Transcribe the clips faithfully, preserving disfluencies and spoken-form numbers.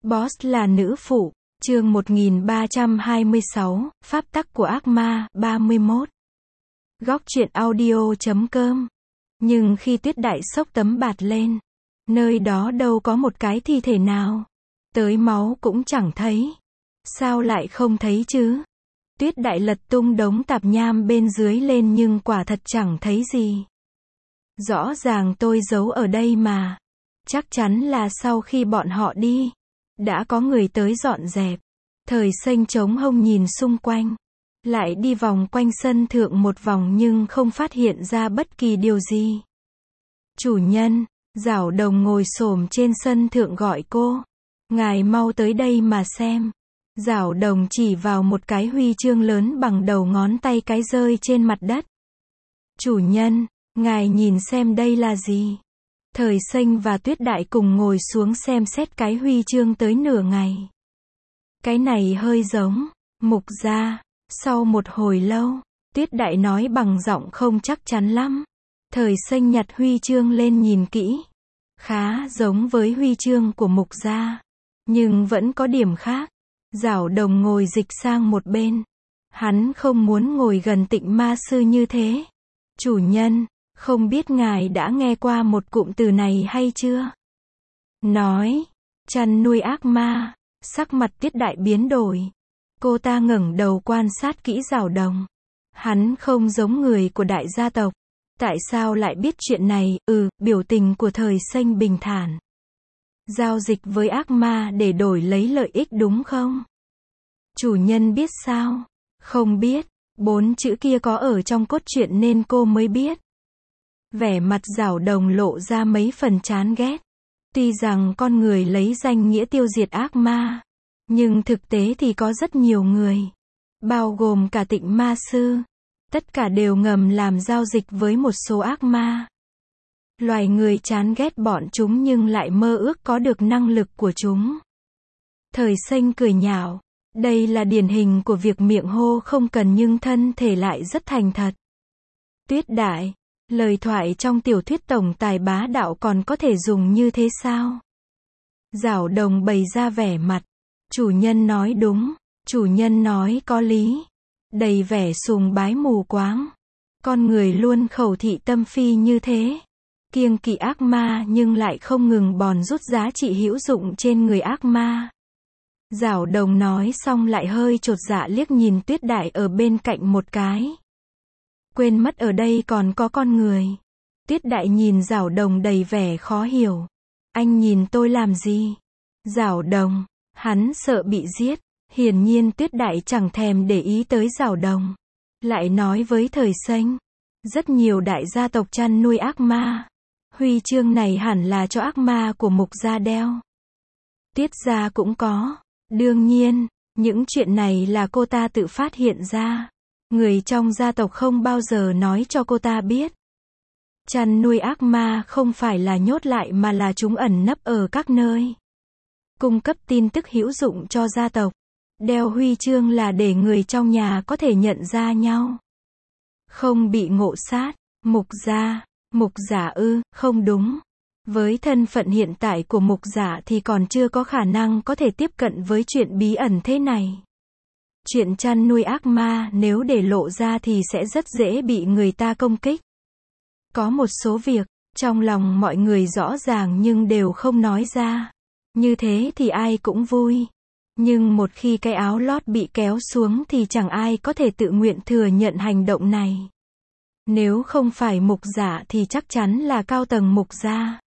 Boss là nữ phụ, chương một nghìn ba trăm hai mươi sáu, Pháp tắc của ác ma, ba mươi mốt. Góc truyện audio chấm com. Nhưng khi Tuyết Đại xốc tấm bạt lên, nơi đó đâu có một cái thi thể nào. Tới máu cũng chẳng thấy. Sao lại không thấy chứ? Tuyết Đại lật tung đống tạp nham bên dưới lên nhưng quả thật chẳng thấy gì. Rõ ràng tôi giấu ở đây mà. Chắc chắn là sau khi bọn họ đi, đã có người tới dọn dẹp. Thời Xanh chống hông nhìn xung quanh, lại đi vòng quanh sân thượng một vòng nhưng không phát hiện ra bất kỳ điều gì. Chủ nhân, Giảo Đồng ngồi xổm trên sân thượng gọi cô. Ngài mau tới đây mà xem. Giảo Đồng chỉ vào một cái huy chương lớn bằng đầu ngón tay cái rơi trên mặt đất. Chủ nhân, ngài nhìn xem đây là gì? Thời Xanh và Tuyết Đại cùng ngồi xuống xem xét cái huy chương tới nửa ngày. Cái này hơi giống Mục Gia. Sau một hồi lâu, Tuyết Đại nói bằng giọng không chắc chắn lắm. Thời Xanh nhặt huy chương lên nhìn kỹ. Khá giống với huy chương của Mục Gia, nhưng vẫn có điểm khác. Giảo Đồng ngồi dịch sang một bên. Hắn không muốn ngồi gần Tịnh Ma Sư như thế. Chủ nhân, không biết ngài đã nghe qua một cụm từ này hay chưa? Nói, chăn nuôi ác ma. Sắc mặt Tuyết Đại biến đổi. Cô ta ngẩng đầu quan sát kỹ Giảo Đồng. Hắn không giống người của đại gia tộc. Tại sao lại biết chuyện này? Ừ, biểu tình của Thời Xanh bình thản. Giao dịch với ác ma để đổi lấy lợi ích đúng không? Chủ nhân biết sao? Không biết. Bốn chữ kia có ở trong cốt truyện nên cô mới biết. Vẻ mặt Giảo Đồng lộ ra mấy phần chán ghét. Tuy rằng con người lấy danh nghĩa tiêu diệt ác ma, nhưng thực tế thì có rất nhiều người, bao gồm cả Tịnh Ma Sư, tất cả đều ngầm làm giao dịch với một số ác ma. Loài người chán ghét bọn chúng nhưng lại mơ ước có được năng lực của chúng. Thời Xanh cười nhạo. Đây là điển hình của việc miệng hô không cần nhưng thân thể lại rất thành thật. Tuyết Đại, lời thoại trong tiểu thuyết tổng tài bá đạo còn có thể dùng như thế sao? Giảo Đồng bày ra vẻ mặt. Chủ nhân nói đúng, chủ nhân nói có lý. Đầy vẻ sùng bái mù quáng. Con người luôn khẩu thị tâm phi như thế. Kiêng kỵ ác ma nhưng lại không ngừng bòn rút giá trị hữu dụng trên người ác ma. Giảo Đồng nói xong lại hơi chột dạ liếc nhìn Tuyết Đại ở bên cạnh một cái. Quên mất ở đây còn có con người. Tuyết Đại nhìn Giảo Đồng đầy vẻ khó hiểu. Anh nhìn tôi làm gì? Giảo Đồng, hắn sợ bị giết. Hiển nhiên Tuyết Đại chẳng thèm để ý tới Giảo Đồng. Lại nói với Thời Xanh. Rất nhiều đại gia tộc chăn nuôi ác ma. Huy chương này hẳn là cho ác ma của Mục Gia đeo. Tiết gia cũng có. Đương nhiên, những chuyện này là cô ta tự phát hiện ra. Người trong gia tộc không bao giờ nói cho cô ta biết. Chăn nuôi ác ma không phải là nhốt lại mà là chúng ẩn nấp ở các nơi. Cung cấp tin tức hữu dụng cho gia tộc. Đeo huy chương là để người trong nhà có thể nhận ra nhau. Không bị ngộ sát. Mục Gia, Mục Giả ư, không đúng. Với thân phận hiện tại của Mục Giả thì còn chưa có khả năng có thể tiếp cận với chuyện bí ẩn thế này. Chuyện chăn nuôi ác ma nếu để lộ ra thì sẽ rất dễ bị người ta công kích. Có một số việc, trong lòng mọi người rõ ràng nhưng đều không nói ra. Như thế thì ai cũng vui. Nhưng một khi cái áo lót bị kéo xuống thì chẳng ai có thể tự nguyện thừa nhận hành động này. Nếu không phải Mục Giả thì chắc chắn là cao tầng Mục Gia.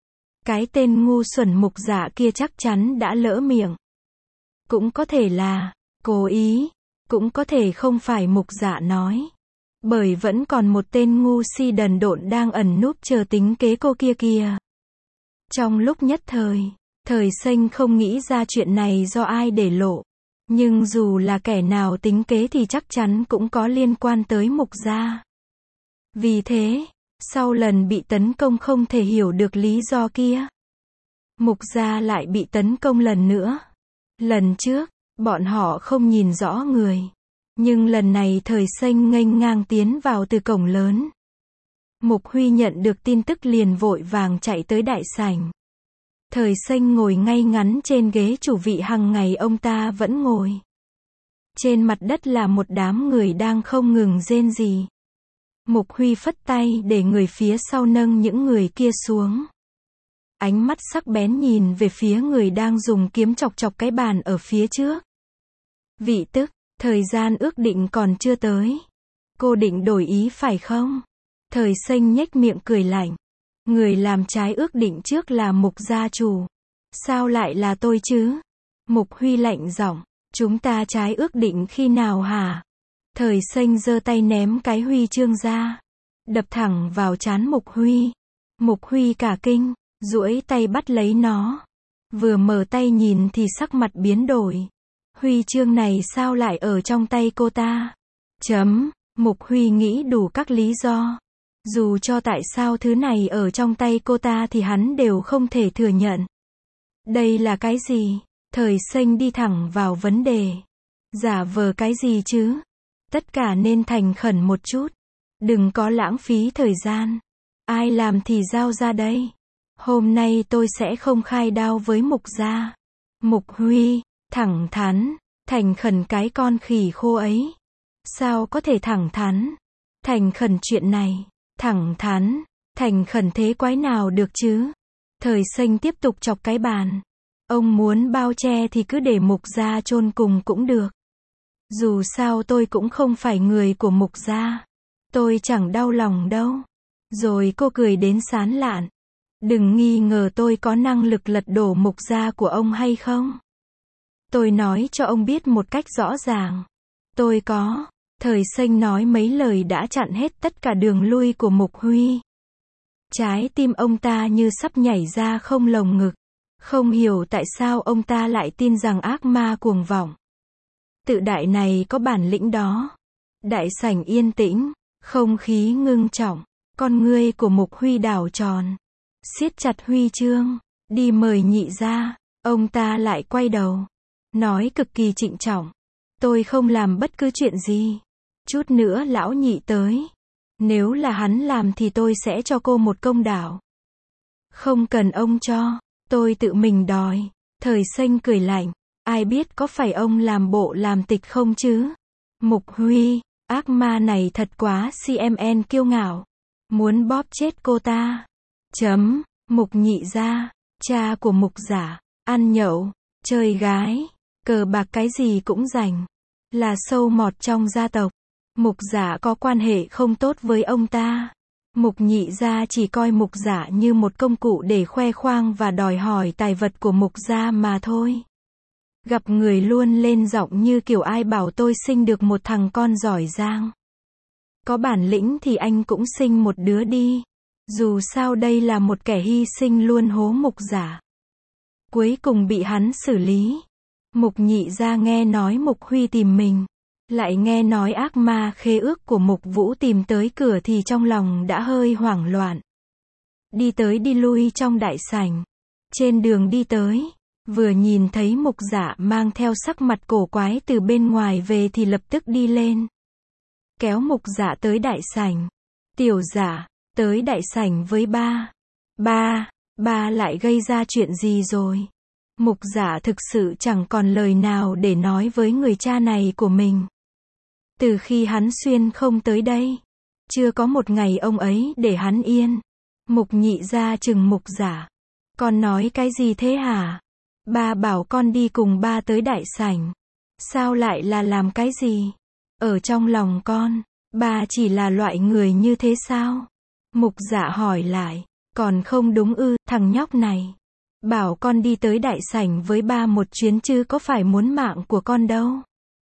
Cái tên ngu xuẩn Mục Giả kia chắc chắn đã lỡ miệng. Cũng có thể là cố ý, cũng có thể không phải Mục Giả nói. Bởi vẫn còn một tên ngu si đần độn đang ẩn núp chờ tính kế cô kia kìa. Trong lúc nhất thời, Thời Xanh không nghĩ ra chuyện này do ai để lộ. Nhưng dù là kẻ nào tính kế thì chắc chắn cũng có liên quan tới Mục Gia. Vì thế, sau lần bị tấn công không thể hiểu được lý do kia, Mục Gia lại bị tấn công lần nữa. Lần trước, bọn họ không nhìn rõ người. Nhưng lần này Thời Xanh nghênh ngang tiến vào từ cổng lớn. Mục Huy nhận được tin tức liền vội vàng chạy tới đại sảnh. Thời Xanh ngồi ngay ngắn trên ghế chủ vị hằng ngày ông ta vẫn ngồi. Trên mặt đất là một đám người đang không ngừng rên rỉ. Mục Huy phất tay để người phía sau nâng những người kia xuống. Ánh mắt sắc bén nhìn về phía người đang dùng kiếm chọc chọc cái bàn ở phía trước. Vị Tức, thời gian ước định còn chưa tới. Cô định đổi ý phải không? Thời Xanh nhếch miệng cười lạnh. Người làm trái ước định trước là Mục gia chủ. Sao lại là tôi chứ? Mục Huy lạnh giọng. Chúng ta trái ước định khi nào hả? Thời Xanh giơ tay ném cái huy chương ra. Đập thẳng vào trán Mục Huy. Mục Huy cả kinh, duỗi tay bắt lấy nó. Vừa mở tay nhìn thì sắc mặt biến đổi. Huy chương này sao lại ở trong tay cô ta? Chấm, Mục Huy nghĩ đủ các lý do. Dù cho tại sao thứ này ở trong tay cô ta thì hắn đều không thể thừa nhận. Đây là cái gì? Thời Xanh đi thẳng vào vấn đề. Giả vờ cái gì chứ? Tất cả nên thành khẩn một chút. Đừng có lãng phí thời gian. Ai làm thì giao ra đây. Hôm nay tôi sẽ không khai đao với Mục gia. Mục Huy, thẳng thắn, thành khẩn cái con khỉ khô ấy. Sao có thể thẳng thắn? Thành khẩn chuyện này, thẳng thắn, thành khẩn thế quái nào được chứ? Thời Xanh tiếp tục chọc cái bàn. Ông muốn bao che thì cứ để Mục gia chôn cùng cũng được. Dù sao tôi cũng không phải người của Mục gia. Tôi chẳng đau lòng đâu. Rồi cô cười đến sán lạn. Đừng nghi ngờ tôi có năng lực lật đổ Mục gia của ông hay không? Tôi nói cho ông biết một cách rõ ràng. Tôi có. Thời Xanh nói mấy lời đã chặn hết tất cả đường lui của Mục Huy. Trái tim ông ta như sắp nhảy ra không lồng ngực. Không hiểu tại sao ông ta lại tin rằng ác ma cuồng vọng. Tự đại này có bản lĩnh đó. Đại sảnh yên tĩnh, không khí ngưng trọng, con ngươi của Mục Huy đảo tròn. Siết chặt huy chương, đi mời nhị ra, ông ta lại quay đầu. Nói cực kỳ trịnh trọng. Tôi không làm bất cứ chuyện gì. Chút nữa lão nhị tới. Nếu là hắn làm thì tôi sẽ cho cô một công đạo. Không cần ông cho, tôi tự mình đòi. Thời Xanh cười lạnh. Ai biết có phải ông làm bộ làm tịch không chứ? Mục Huy, ác ma này thật quá cmn kiêu ngạo. Muốn bóp chết cô ta. Chấm, Mục nhị gia, cha của Mục giả, ăn nhậu, chơi gái, cờ bạc cái gì cũng rành. Là sâu mọt trong gia tộc. Mục giả có quan hệ không tốt với ông ta. Mục nhị gia chỉ coi Mục giả như một công cụ để khoe khoang và đòi hỏi tài vật của Mục gia mà thôi. Gặp người luôn lên giọng như kiểu ai bảo tôi sinh được một thằng con giỏi giang. Có bản lĩnh thì anh cũng sinh một đứa đi. Dù sao đây là một kẻ hy sinh luôn hố Mục giả. Cuối cùng bị hắn xử lý. Mục nhị gia nghe nói Mục Huy tìm mình. Lại nghe nói ác ma khế ước của Mục Vũ tìm tới cửa thì trong lòng đã hơi hoảng loạn. Đi tới đi lui trong đại sảnh. Trên đường đi tới, vừa nhìn thấy Mục giả mang theo sắc mặt cổ quái từ bên ngoài về thì lập tức đi lên. Kéo Mục giả tới đại sảnh. Tiểu giả, tới đại sảnh với ba. Ba, ba lại gây ra chuyện gì rồi? Mục giả thực sự chẳng còn lời nào để nói với người cha này của mình. Từ khi hắn xuyên không tới đây, chưa có một ngày ông ấy để hắn yên. Mục nhị gia chừng Mục giả. Con nói cái gì thế hả? Ba bảo con đi cùng ba tới đại sảnh. Sao lại là làm cái gì? Ở trong lòng con, ba chỉ là loại người như thế sao? Mục giả hỏi lại. Còn không đúng ư, thằng nhóc này. Bảo con đi tới đại sảnh với ba một chuyến chứ có phải muốn mạng của con đâu.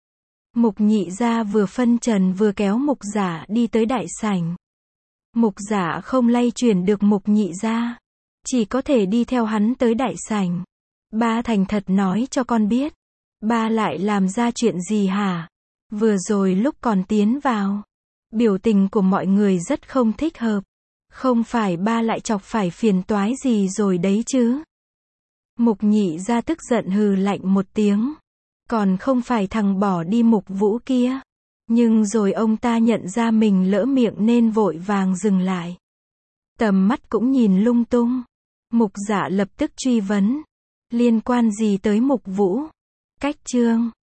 Mục nhị gia vừa phân trần vừa kéo Mục giả đi tới đại sảnh. Mục giả không lay chuyển được Mục nhị gia. Chỉ có thể đi theo hắn tới đại sảnh. Ba thành thật nói cho con biết. Ba lại làm ra chuyện gì hả? Vừa rồi lúc còn tiến vào. Biểu tình của mọi người rất không thích hợp. Không phải ba lại chọc phải phiền toái gì rồi đấy chứ? Mục nhị gia tức giận hừ lạnh một tiếng. Còn không phải thằng bỏ đi Mục Vũ kia. Nhưng rồi ông ta nhận ra mình lỡ miệng nên vội vàng dừng lại. Tầm mắt cũng nhìn lung tung. Mục Dạ lập tức truy vấn. Liên quan gì tới Mục Vũ? Cách chương